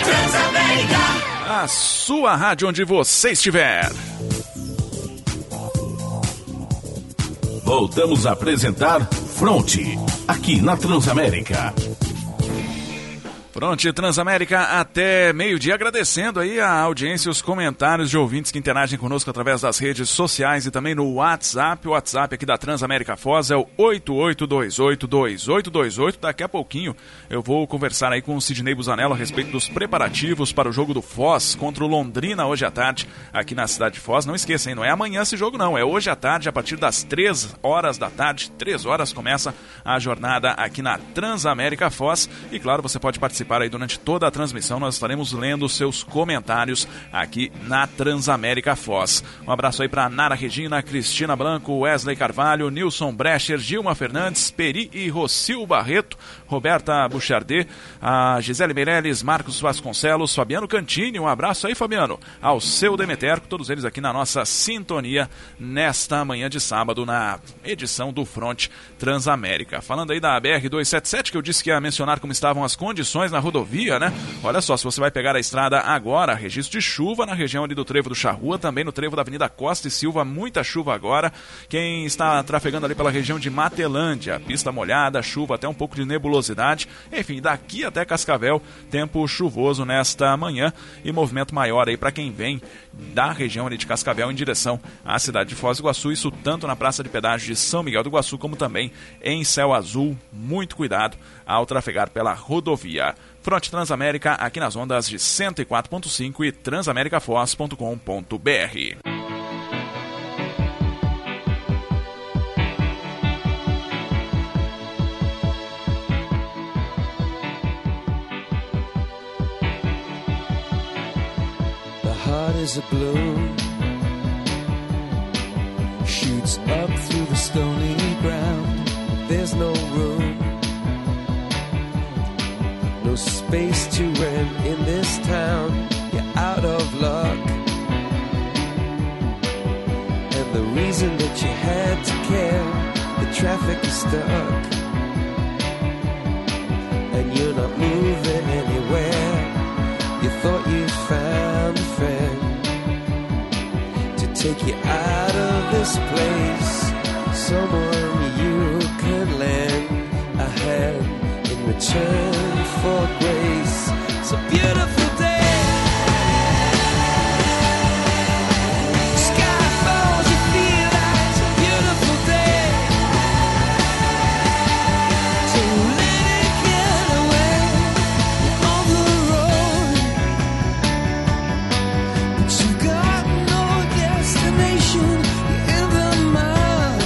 Transamérica, a sua rádio onde você estiver. Voltamos a apresentar Fronte, aqui na Transamérica. Fronte Transamérica até meio-dia, agradecendo aí a audiência e os comentários de ouvintes que interagem conosco através das redes sociais e também no WhatsApp. O WhatsApp aqui da Transamérica Foz é o 88282828. Daqui a pouquinho eu vou conversar aí com o Sidney Busanello a respeito dos preparativos para o jogo do Foz contra o Londrina hoje à tarde aqui na cidade de Foz. Não esqueça, hein? Não é amanhã esse jogo não, é hoje à tarde a partir das 3 horas da tarde. 3 horas começa a jornada aqui na Transamérica Foz e claro, você pode participar aí durante toda a transmissão, nós estaremos lendo seus comentários aqui na Transamérica Foz. Um abraço aí para Nara Regina, Cristina Blanco, Wesley Carvalho, Nilson Brecher, Gilma Fernandes, Peri e Rocil Barreto, Roberta Buchardet, a Gisele Meirelles, Marcos Vasconcelos, Fabiano Cantini, um abraço aí, Fabiano, ao seu Demeterco, todos eles aqui na nossa sintonia nesta manhã de sábado, na edição do Fronte Transamérica. Falando aí da BR-277, que eu disse que ia mencionar como estavam as condições na rodovia, né? Olha só, se você vai pegar a estrada agora, registro de chuva na região ali do Trevo do Charrua, também no Trevo da Avenida Costa e Silva, muita chuva agora. Quem está trafegando ali pela região de Matelândia, pista molhada, chuva, até um pouco de nebulosidade. Enfim, daqui até Cascavel, tempo chuvoso nesta manhã e movimento maior aí para quem vem da região ali de Cascavel em direção à cidade de Foz do Iguaçu, isso tanto na praça de pedágio de São Miguel do Iguaçu como também em Céu Azul. Muito cuidado ao trafegar pela rodovia. Fronte Transamérica aqui nas ondas de 104.5 e transamericafoz.com.br. The heart is a balloon, shoots up through the stony ground. There's no room, no space to rent in this town. You're out of luck, and the reason that you had to care, the traffic is stuck, and you're not moving anywhere. You thought you found a friend to take you out of this place, someone you could lend a hand in return for grace. It's a beautiful day. Sky falls, you feel like it's a beautiful day. So let it get away on the road, but you got no destination. You're in the mud,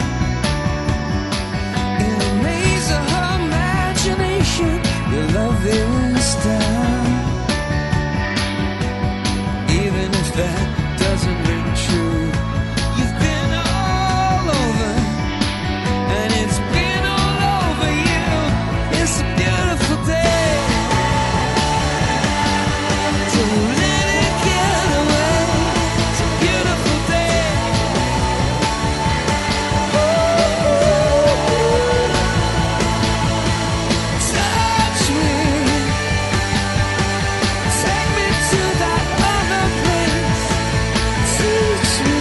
in a maze of her imagination. Your love is down, even if that doesn't ring true. You've been all over, and it's been all over you. It's a beautiful day. So let it get away. It's a beautiful day. Touch me, take me to that other place. Teach me,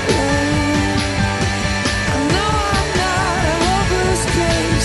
I know I'm not a hopeless case.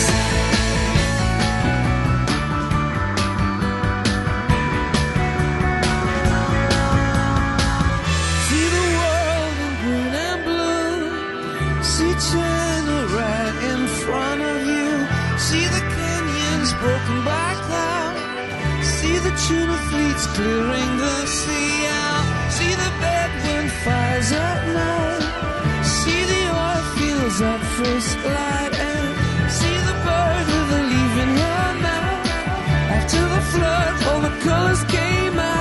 See the world in green and blue. See China right in front of you. See the canyons broken by cloud. See the tuna fleets clearing the sea out. See the bedroom fires at night. See the oil fields at first light. And see the bird with a leaf in her mouth. After the flood, all the colors came out.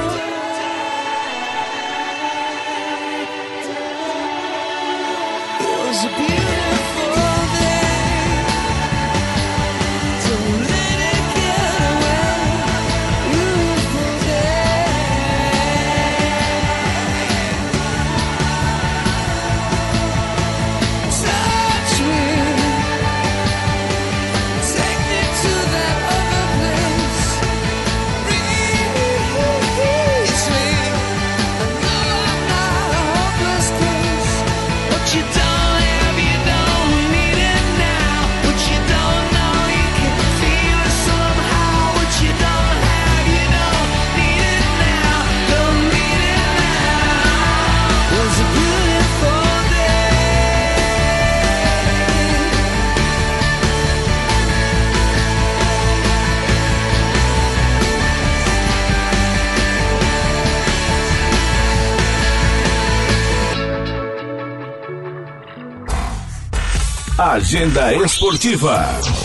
It was a beautiful day. So let it get away. Beautiful day. Touch me, Agenda Esportiva.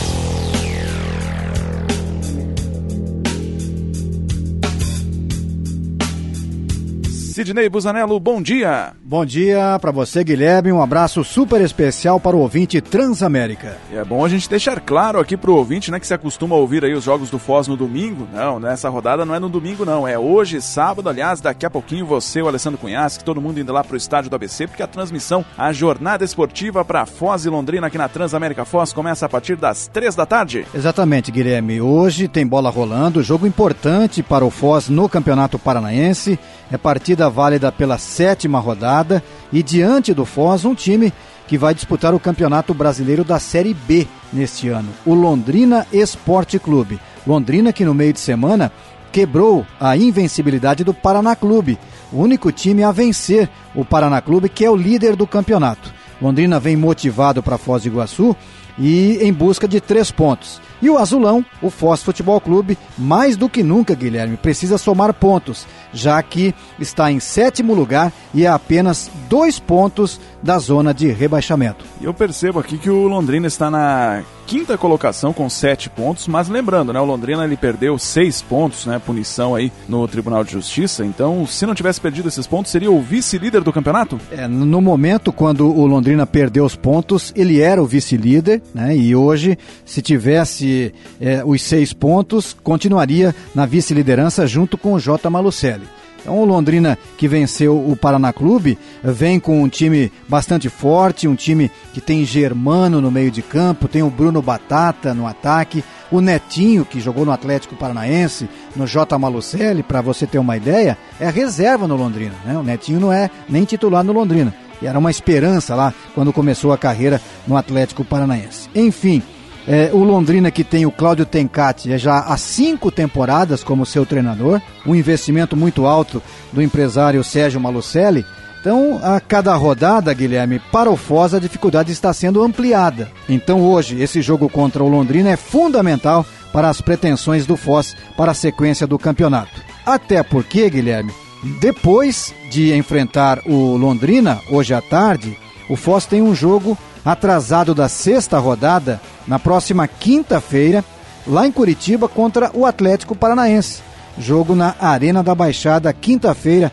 Sidnei Busanello, bom dia. Bom dia para você, Guilherme. Um abraço super especial para o ouvinte Transamérica. E é bom a gente deixar claro aqui pro ouvinte, né, que se acostuma a ouvir aí os jogos do Foz no domingo. Não, nessa rodada não é no domingo não, é hoje, sábado. Aliás, daqui a pouquinho você, o Alessandro Cunhasque, todo mundo indo lá pro estádio do ABC, porque a transmissão, a jornada esportiva para Foz e Londrina aqui na Transamérica Foz começa a partir das 3 da tarde. Exatamente, Guilherme. Hoje tem bola rolando, jogo importante para o Foz no Campeonato Paranaense. É partida válida pela 7ª rodada e diante do Foz, um time que vai disputar o Campeonato Brasileiro da Série B neste ano, o Londrina Esporte Clube. Londrina que no meio de semana quebrou a invencibilidade do Paraná Clube, o único time a vencer o Paraná Clube, que é o líder do campeonato. Londrina vem motivado para Foz do Iguaçu e em busca de 3 pontos. E o azulão, o Foz Futebol Clube, mais do que nunca, Guilherme, precisa somar pontos, já que está em 7º lugar e é apenas 2 pontos da zona de rebaixamento. E eu percebo aqui que o Londrina está na 5ª colocação com 7 pontos, mas lembrando, né, o Londrina ele perdeu 6 pontos, né, punição aí no Tribunal de Justiça, então se não tivesse perdido esses pontos, seria o vice-líder do campeonato? No momento, quando o Londrina perdeu os pontos, ele era o vice-líder, né, e hoje, se tivesse os 6 pontos, continuaria na vice-liderança junto com o J. Malucelli. Então o Londrina, que venceu o Paraná Clube, vem com um time bastante forte, um time que tem Germano no meio de campo, tem o Bruno Batata no ataque, o Netinho, que jogou no Atlético Paranaense, no J. Malucelli, para você ter uma ideia, é reserva no Londrina, né? O Netinho não é nem titular no Londrina, e era uma esperança lá quando começou a carreira no Atlético Paranaense. Enfim, o Londrina, que tem o Cláudio Tencati já há 5 temporadas como seu treinador, um investimento muito alto do empresário Sérgio Malucelli. Então, a cada rodada, Guilherme, para o Foz a dificuldade está sendo ampliada. Então hoje, esse jogo contra o Londrina é fundamental para as pretensões do Foz para a sequência do campeonato. Até porque, Guilherme, depois de enfrentar o Londrina, hoje à tarde, o Foz tem um jogo atrasado da 6ª rodada, na próxima quinta-feira, lá em Curitiba, contra o Atlético Paranaense. Jogo na Arena da Baixada, quinta-feira,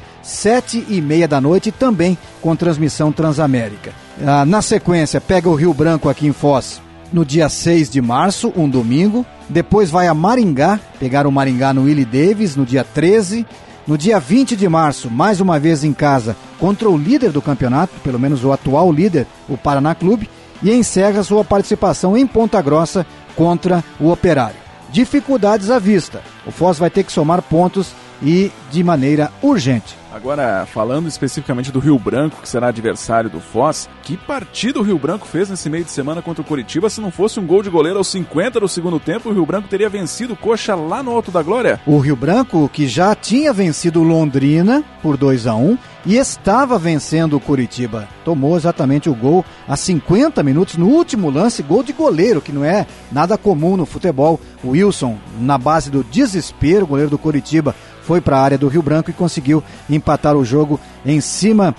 7h30 da noite, também com transmissão Transamérica. Na sequência, pega o Rio Branco aqui em Foz, no dia 6 de março, um domingo. Depois vai a Maringá, pegar o Maringá no Willie Davis, no dia 13. No dia 20 de março, mais uma vez em casa, contra o líder do campeonato, pelo menos o atual líder, o Paraná Clube, e encerra sua participação em Ponta Grossa contra o Operário. Dificuldades à vista. O Foz vai ter que somar pontos e de maneira urgente. Agora, falando especificamente do Rio Branco, que será adversário do Foz, que partida o Rio Branco fez nesse meio de semana contra o Curitiba? Se não fosse um gol de goleiro aos 50 do segundo tempo, o Rio Branco teria vencido o Coxa lá no Alto da Glória. O Rio Branco, que já tinha vencido o Londrina por 2-1 e estava vencendo o Curitiba. Tomou exatamente o gol a 50 minutos, no último lance, gol de goleiro, que não é nada comum no futebol. O Wilson, na base do desespero, o goleiro do Curitiba, foi para a área do Rio Branco e conseguiu empatar o jogo em cima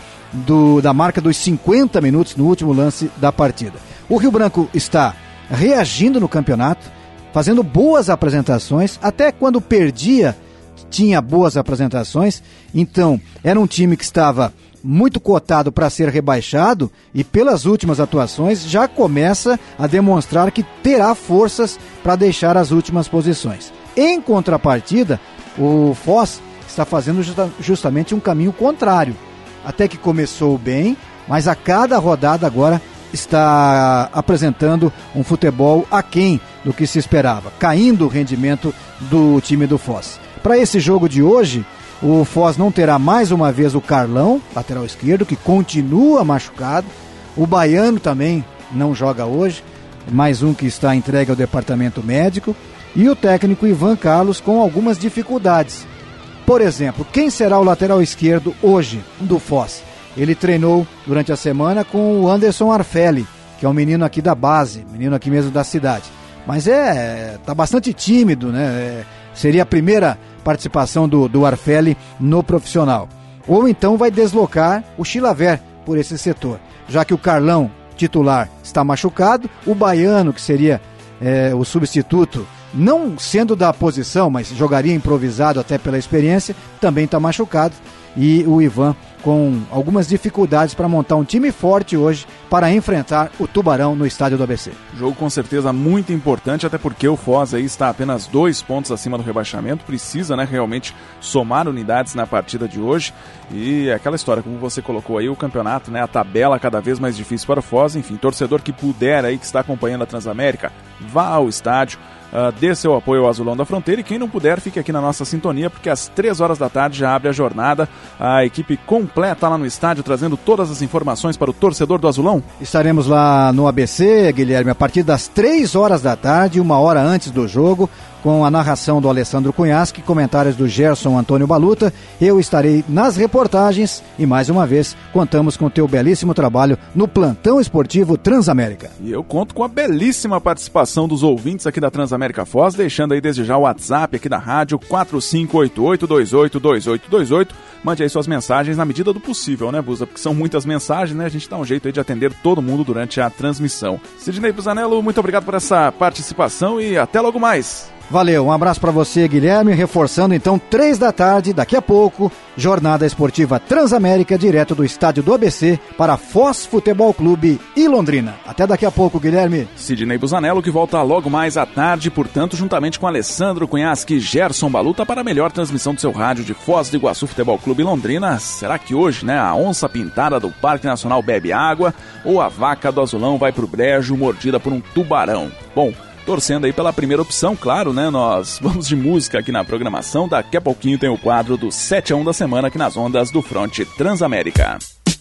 da marca dos 50 minutos no último lance da partida. O Rio Branco está reagindo no campeonato, fazendo boas apresentações, até quando perdia tinha boas apresentações. Então era um time que estava muito cotado para ser rebaixado e pelas últimas atuações já começa a demonstrar que terá forças para deixar as últimas posições. Em contrapartida, o Foz está fazendo justamente um caminho contrário. Até que começou bem, mas a cada rodada agora está apresentando um futebol aquém do que se esperava, caindo o rendimento do time do Foz. Para esse jogo de hoje, o Foz não terá mais uma vez o Carlão, lateral esquerdo, que continua machucado. O Baiano também não joga hoje, mais um que está entregue ao departamento médico. E o técnico Ivan Carlos com algumas dificuldades. Por exemplo, quem será o lateral esquerdo hoje do Foz? Ele treinou durante a semana com o Anderson Arfelli, que é um menino aqui da base, menino aqui mesmo da cidade. Mas tá bastante tímido, né? Seria a primeira participação do Arfelli no profissional. Ou então vai deslocar o Chilaver por esse setor, já que o Carlão titular está machucado, o Baiano, que seria o substituto, não sendo da posição, mas jogaria improvisado até pela experiência, também está machucado, e o Ivan com algumas dificuldades para montar um time forte hoje para enfrentar o Tubarão no estádio do ABC. Jogo com certeza muito importante, até porque o Foz aí está apenas 2 pontos acima do rebaixamento, precisa, né, realmente somar unidades na partida de hoje, e aquela história, como você colocou aí, o campeonato, né, a tabela cada vez mais difícil para o Foz. Enfim, torcedor que puder aí, que está acompanhando a Transamérica, vá ao estádio, dê seu apoio ao Azulão da Fronteira, e quem não puder, fique aqui na nossa sintonia, porque às 3 horas da tarde já abre a jornada, a equipe completa lá no estádio, trazendo todas as informações para o torcedor do Azulão. Estaremos lá no ABC, Guilherme, a partir das 3 horas da tarde, 1 hora antes do jogo, com a narração do Alessandro Cunhasque, comentários do Gerson Antônio Baluta. Eu estarei nas reportagens e, mais uma vez, contamos com o teu belíssimo trabalho no Plantão Esportivo Transamérica. E eu conto com a belíssima participação dos ouvintes aqui da Transamérica Foz, deixando aí desde já o WhatsApp aqui da rádio 4588282828. Mande aí suas mensagens na medida do possível, né, Buza? Porque são muitas mensagens, né? A gente dá um jeito aí de atender todo mundo durante a transmissão. Sidnei Busanello, muito obrigado por essa participação e até logo mais. Valeu, um abraço para você, Guilherme, reforçando então 3 da tarde, daqui a pouco, Jornada Esportiva Transamérica, direto do estádio do ABC para Foz Futebol Clube e Londrina. Até daqui a pouco, Guilherme. Sidnei Busanello, que volta logo mais à tarde, portanto, juntamente com Alessandro Cunhasque e Gerson Baluta, para a melhor transmissão do seu rádio de Foz do Iguaçu Futebol Clube e Londrina. Será que hoje, né, a onça pintada do Parque Nacional bebe água ou a vaca do Azulão vai pro brejo mordida por um tubarão? Bom, torcendo aí pela primeira opção, claro, né? Nós vamos de música aqui na programação. Daqui a pouquinho tem o quadro do 7-1 da semana aqui nas ondas do Fronte Transamérica.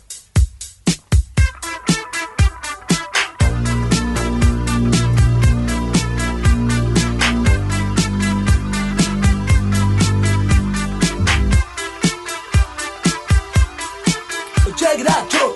Check it out, Joe.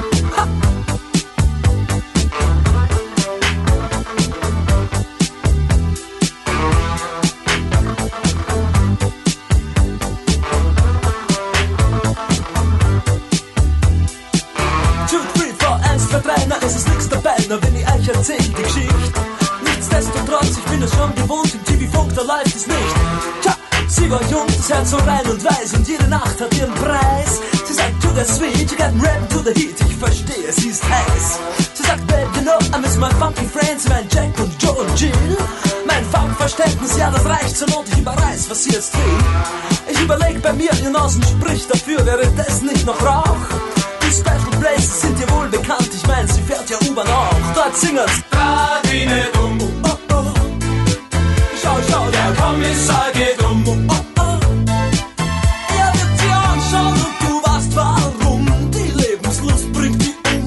Es ist nix dabei, nur wenn ich euch erzähl die Geschichte. Nichtsdestotrotz, ich bin es schon gewohnt, im TV-Funk, da läuft es nicht. Tja, sie war jung, das Herz so rein und weiß, und jede Nacht hat ihren Preis. Sie sagt, to the sweet, you got rap to the heat, ich verstehe, sie ist heiß. Sie sagt, babe, you know, I miss my funky friends, mein Jack und Joe und Jill. Mein Funkverständnis, ja, das reicht zur Not, ich überreiß, was sie jetzt will. Ich überleg bei mir, ihr Nasen spricht dafür, wäre das nicht noch Rauch? Special Places sind dir wohl bekannt, ich mein, sie fährt ja U-Bahn auch. Dort singen's Radine dumm, oh oh. Schau, schau, der Kommissar geht um, oh oh. Er wird sie anschauen und du weißt warum. Die Lebenslust bringt die um.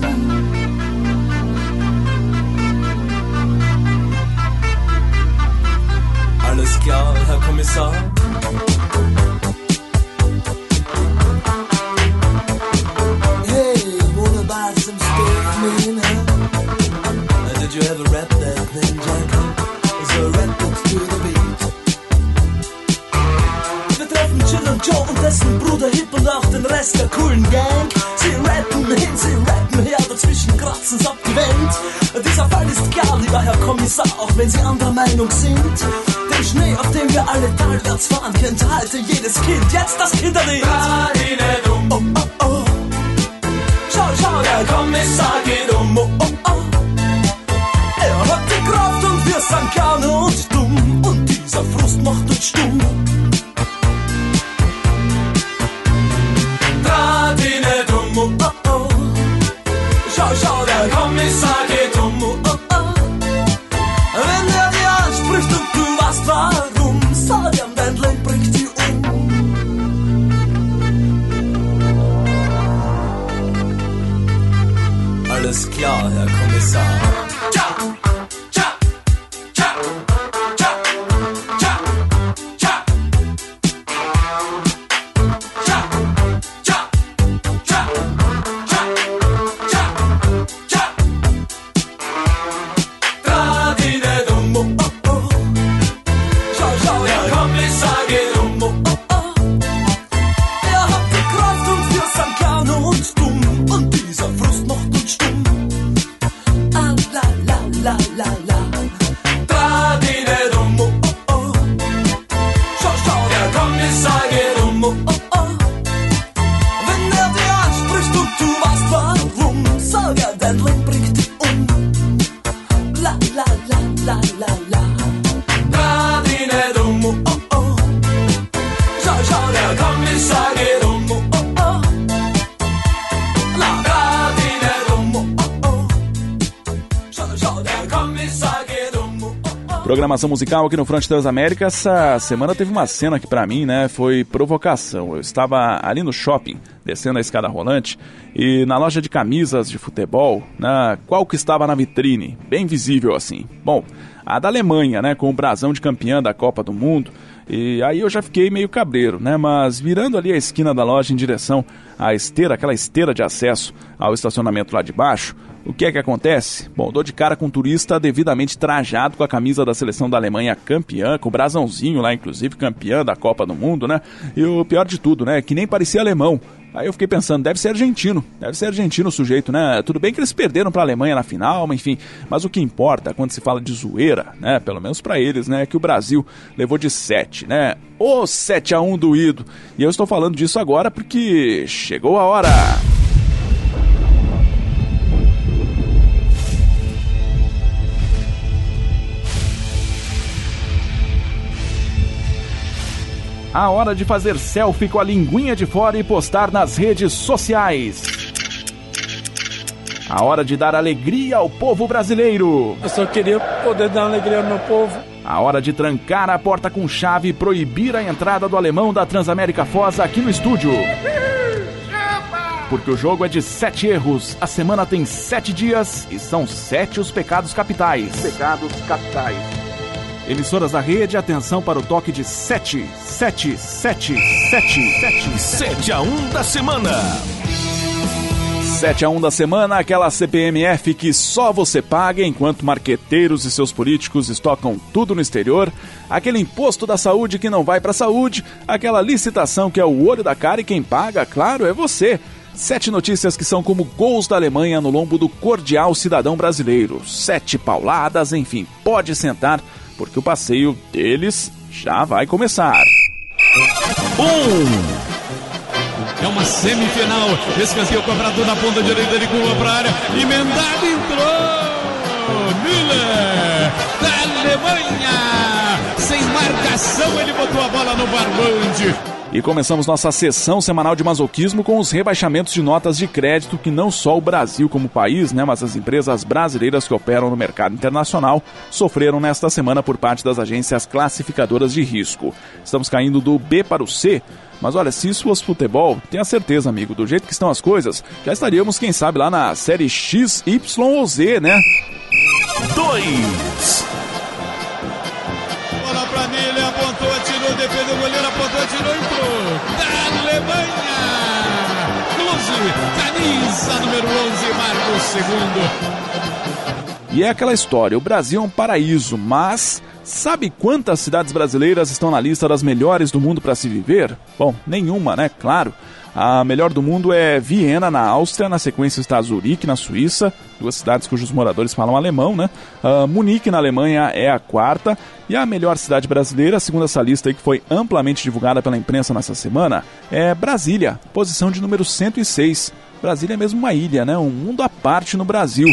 Alles klar, Herr Kommissar. Did you ever rap that thing, Jack? So rap it to the beat. Wir treffen Jill und Joe und dessen Bruder Hip und auch den Rest der coolen Gang. Sie rappen hin, sie rappen her, dazwischen kratzen's ab die Wand. Dieser Fall ist klar, lieber Herr Kommissar, auch wenn Sie anderer Meinung sind. Den Schnee, auf dem wir alle talwärts fahren, kennt heute jedes Kind. Jetzt das Kinderlied. Radine dumm, oh oh oh. Schau, schau, der Kommissar geht um, oh oh oh. Er hat die Kraft und wir sind gerne und dumm. Und dieser Frust macht uns stumm. Radine dumm, oh oh oh. Schau, schau, der Kommissar geht um, oh oh oh. Wenn er dir anspricht und du weißt warum, sag ihm, dein Leben bringt die um. Alles klar, Herr Kommissar. Ja, ja, ja, ja, ja, ja. Ja, ja, ja, ja, ja, ja. Radine dumm, oh oh oh. Schau, schau, der Kommissar geht um, oh oh oh. Er hat die Kraft und wir sind gerne und dumm. Und dieser Frust macht uns stumm. Programação musical aqui no Fronte Transamérica. Essa semana teve uma cena que pra mim, né, foi provocação. Eu estava ali no shopping, descendo a escada rolante, e na loja de camisas de futebol, né, qual que estava na vitrine? Bem visível assim. Bom, a da Alemanha, né, com o brasão de campeã da Copa do Mundo. E aí eu já fiquei meio cabreiro, né? Mas virando ali a esquina da loja em direção à esteira, aquela esteira de acesso ao estacionamento lá de baixo, o que é que acontece? Bom, dou de cara com um turista devidamente trajado com a camisa da seleção da Alemanha campeã, com o brasãozinho lá, inclusive campeã da Copa do Mundo, né? E o pior de tudo, né? Que nem parecia alemão. Aí eu fiquei pensando, deve ser argentino o sujeito, né? Tudo bem que eles perderam para a Alemanha na final, enfim, mas o que importa quando se fala de zoeira, né? Pelo menos para eles, né? É que o Brasil levou de 7, né? O 7-1 doído. E eu estou falando disso agora porque chegou a hora. A hora de fazer selfie com a linguinha de fora e postar nas redes sociais. A hora de dar alegria ao povo brasileiro. Eu só queria poder dar alegria ao meu povo. A hora de trancar a porta com chave e proibir a entrada do alemão da Transamérica Foz aqui no estúdio. Porque o jogo é de 7 erros, a semana tem 7 dias e são 7 os pecados capitais. Emissoras da rede, atenção para o toque de 7. 7-1 da semana. 7-1 da semana, aquela CPMF que só você paga enquanto marqueteiros e seus políticos estocam tudo no exterior, aquele imposto da saúde que não vai para a saúde, aquela licitação que é o olho da cara e quem paga, claro, é você. 7 notícias que são como gols da Alemanha no lombo do cordial cidadão brasileiro. 7 pauladas, enfim, pode sentar, porque o passeio deles já vai começar. 1. É uma semifinal. Escanteio cobrado na ponta direita, ele curva para a área. Emendado, entrou. Müller, da Alemanha. Sem marcação, ele botou a bola no barbante. E começamos nossa sessão semanal de masoquismo com os rebaixamentos de notas de crédito que não só o Brasil como país, né, mas as empresas brasileiras que operam no mercado internacional sofreram nesta semana por parte das agências classificadoras de risco. Estamos caindo do B para o C, mas olha, se isso fosse futebol, tenha certeza, amigo, do jeito que estão as coisas, já estaríamos, quem sabe, lá na série X, Y ou Z, né? 2. Bola pra Miller, apontou, atirou, defendeu o goleiro, apontou, atirou, entrou. Da Alemanha! Klose, camisa número 11, marca o segundo. E é aquela história, o Brasil é um paraíso, mas sabe quantas cidades brasileiras estão na lista das melhores do mundo para se viver? Bom, nenhuma, né? Claro. A melhor do mundo é Viena, na Áustria, na sequência está Zurique, na Suíça, 2 cidades cujos moradores falam alemão, né? Munique, na Alemanha, é a 4ª, e a melhor cidade brasileira, segundo essa lista aí que foi amplamente divulgada pela imprensa nessa semana, é Brasília, posição de número 106. Brasília é mesmo uma ilha, né? Um mundo à parte no Brasil.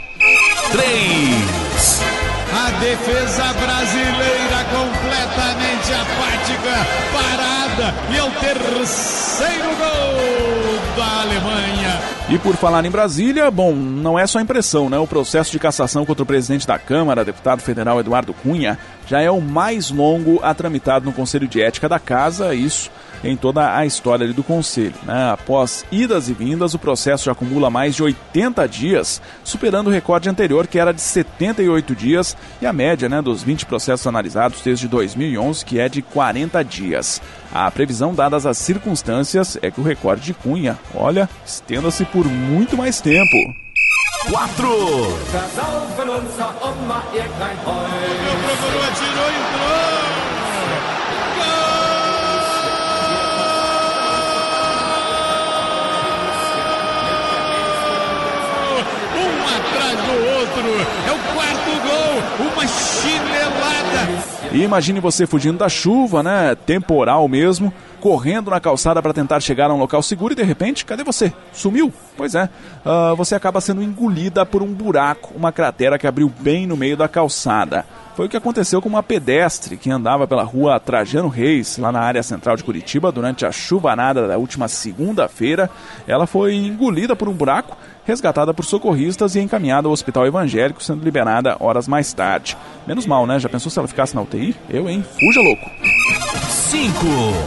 3. A defesa brasileira completamente apática, parada, e é o terceiro gol da Alemanha. E por falar em Brasília, bom, não é só impressão, né? O processo de cassação contra o presidente da Câmara, deputado federal Eduardo Cunha, já é o mais longo a tramitado no Conselho de Ética da Casa, isso em toda a história ali do Conselho, né? Após idas e vindas, o processo já acumula mais de 80 dias, superando o recorde anterior, que era de 78 dias, e a média, né, dos 20 processos analisados desde 2011, que é de 40 dias. A previsão, dadas as circunstâncias, é que o recorde de Cunha, olha, estenda-se por muito mais tempo. 4. Procurou, atirou, entrou. É o 4º gol, uma chinelada. E imagine você fugindo da chuva, né, temporal mesmo, correndo na calçada para tentar chegar a um local seguro e de repente, cadê você? Sumiu. Pois é, você acaba sendo engolida por um buraco, uma cratera que abriu bem no meio da calçada. Foi o que aconteceu com uma pedestre que andava pela rua Trajano Reis, lá na área central de Curitiba, durante a chuvarada da última segunda-feira. Ela foi engolida por um buraco, resgatada por socorristas e encaminhada ao hospital evangélico, sendo liberada horas mais tarde. Menos mal, né? Já pensou se ela ficasse na UTI? Eu, hein? Fuja, louco! 5.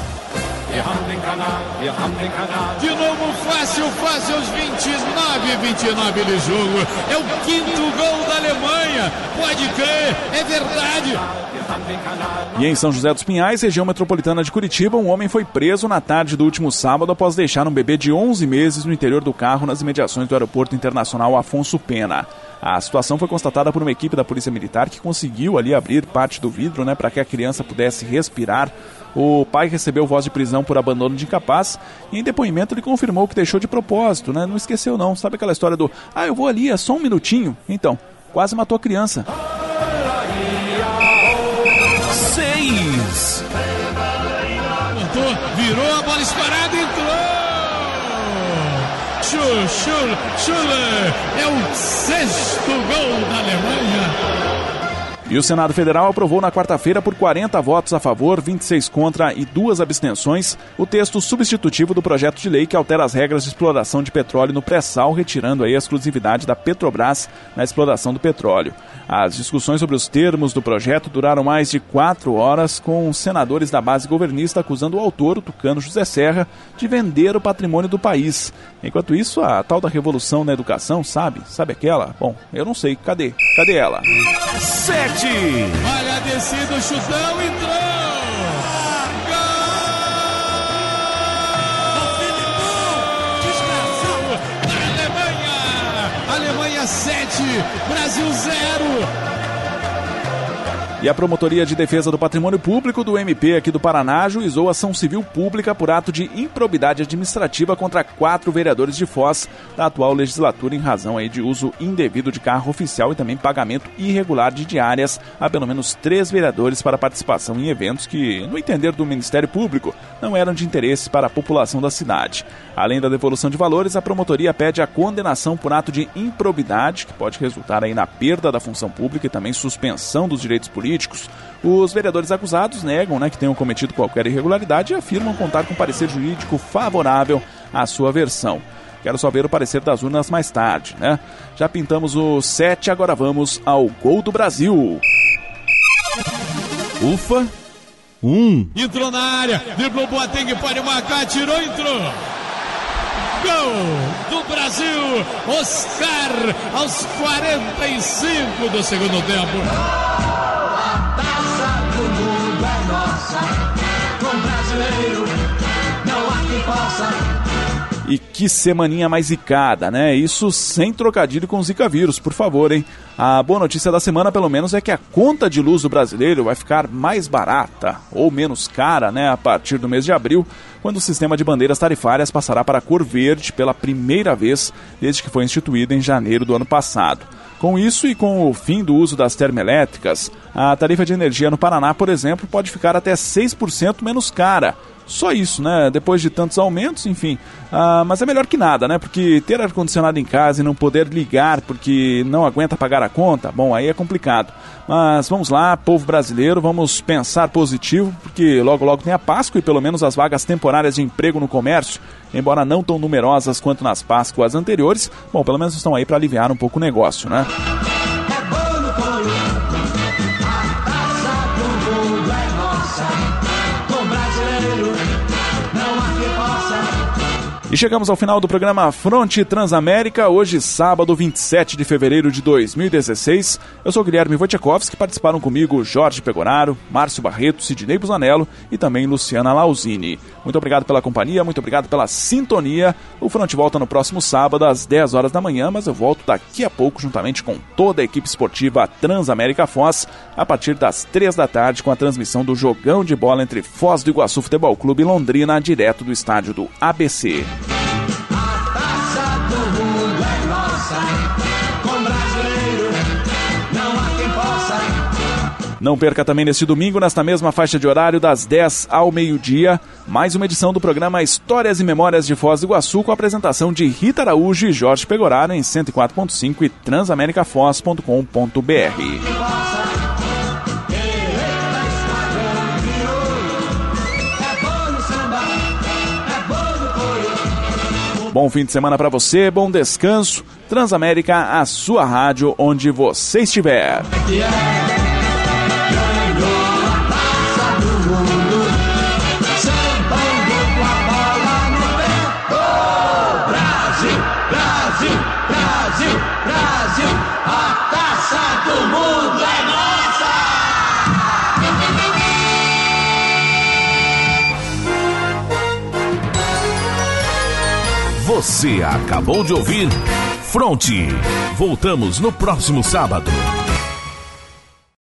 De novo, fácil, aos 29 de jogo. É o 5º gol da Alemanha. Pode crer, é verdade. E em São José dos Pinhais, região metropolitana de Curitiba, um homem foi preso na tarde do último sábado após deixar um bebê de 11 meses no interior do carro nas imediações do Aeroporto Internacional Afonso Pena. A situação foi constatada por uma equipe da Polícia Militar que conseguiu ali abrir parte do vidro, né, para que a criança pudesse respirar. O pai recebeu voz de prisão por abandono de incapaz e em depoimento ele confirmou que deixou de propósito, né? Não esqueceu não. Sabe aquela história do eu vou ali, é só um minutinho? Então, quase matou a criança. 6. Virou a bola escorada e entrou! Schuller é o 6º gol da Alemanha. E o Senado Federal aprovou na quarta-feira por 40 votos a favor, 26 contra e 2 abstenções, o texto substitutivo do projeto de lei que altera as regras de exploração de petróleo no pré-sal, retirando aí a exclusividade da Petrobras na exploração do petróleo. As discussões sobre os termos do projeto duraram mais de 4 horas, com senadores da base governista acusando o autor, o tucano José Serra, de vender o patrimônio do país. Enquanto isso, a tal da revolução na educação, sabe aquela? Bom, eu não sei, cadê ela? 7. Olha a descida, o chutão, entrou! Gol! Alemanha 7, Brasil 0. E a Promotoria de Defesa do Patrimônio Público do MP aqui do Paraná ajuizou ação civil pública por ato de improbidade administrativa contra 4 vereadores de Foz da atual legislatura em razão aí de uso indevido de carro oficial e também pagamento irregular de diárias a pelo menos 3 vereadores para participação em eventos que, no entender do Ministério Público, não eram de interesse para a população da cidade. Além da devolução de valores, a promotoria pede a condenação por ato de improbidade, que pode resultar aí na perda da função pública e também suspensão dos direitos políticos. Os vereadores acusados negam, que tenham cometido qualquer irregularidade e afirmam contar com parecer jurídico favorável à sua versão. Quero só ver o parecer das urnas mais tarde, né? Já pintamos o 7, agora vamos ao gol do Brasil. Ufa. 1. Entrou na área, driblou Boateng, pode marcar, tirou, entrou. Gol do Brasil, Oscar, aos 45 do segundo tempo. E que semaninha mais zicada, né? Isso sem trocadilho com o Zika vírus, por favor, hein? A boa notícia da semana, pelo menos, é que a conta de luz do brasileiro vai ficar mais barata, ou menos cara, né? A partir do mês de abril, quando o sistema de bandeiras tarifárias passará para a cor verde pela primeira vez desde que foi instituído em janeiro do ano passado. Com isso e com o fim do uso das termoelétricas, a tarifa de energia no Paraná, por exemplo, pode ficar até 6% menos cara. Só isso, né? Depois de tantos aumentos, enfim. Mas é melhor que nada, né? Porque ter ar-condicionado em casa e não poder ligar porque não aguenta pagar a conta, bom, aí é complicado. Mas vamos lá, povo brasileiro, vamos pensar positivo, porque logo logo tem a Páscoa e pelo menos as vagas temporárias de emprego no comércio, embora não tão numerosas quanto nas Páscoas anteriores, bom, pelo menos estão aí para aliviar um pouco o negócio, né? E chegamos ao final do programa Fronte Transamérica, hoje sábado 27 de fevereiro de 2016. Eu sou Guilherme Wojciechowski, participaram comigo Jorge Pegoraro, Márcio Barreto, Sidnei Busanello e também Luciana Lausini. Muito obrigado pela companhia, muito obrigado pela sintonia. O Fronte volta no próximo sábado às 10 horas da manhã, mas eu volto daqui a pouco juntamente com toda a equipe esportiva Transamérica Foz, a partir das 3 da tarde com a transmissão do jogão de bola entre Foz do Iguaçu Futebol Clube e Londrina, direto do estádio do ABC. Não perca também neste domingo, nesta mesma faixa de horário, das 10 ao meio-dia, mais uma edição do programa Histórias e Memórias de Foz do Iguaçu, com a apresentação de Rita Araújo e Jorge Pegoraro em 104.5 e transamericafoz.com.br. Bom fim de semana para você, bom descanso. Transamérica, a sua rádio, onde você estiver. Brasil, a taça do mundo é nossa! Você acabou de ouvir Fronte. Voltamos no próximo sábado.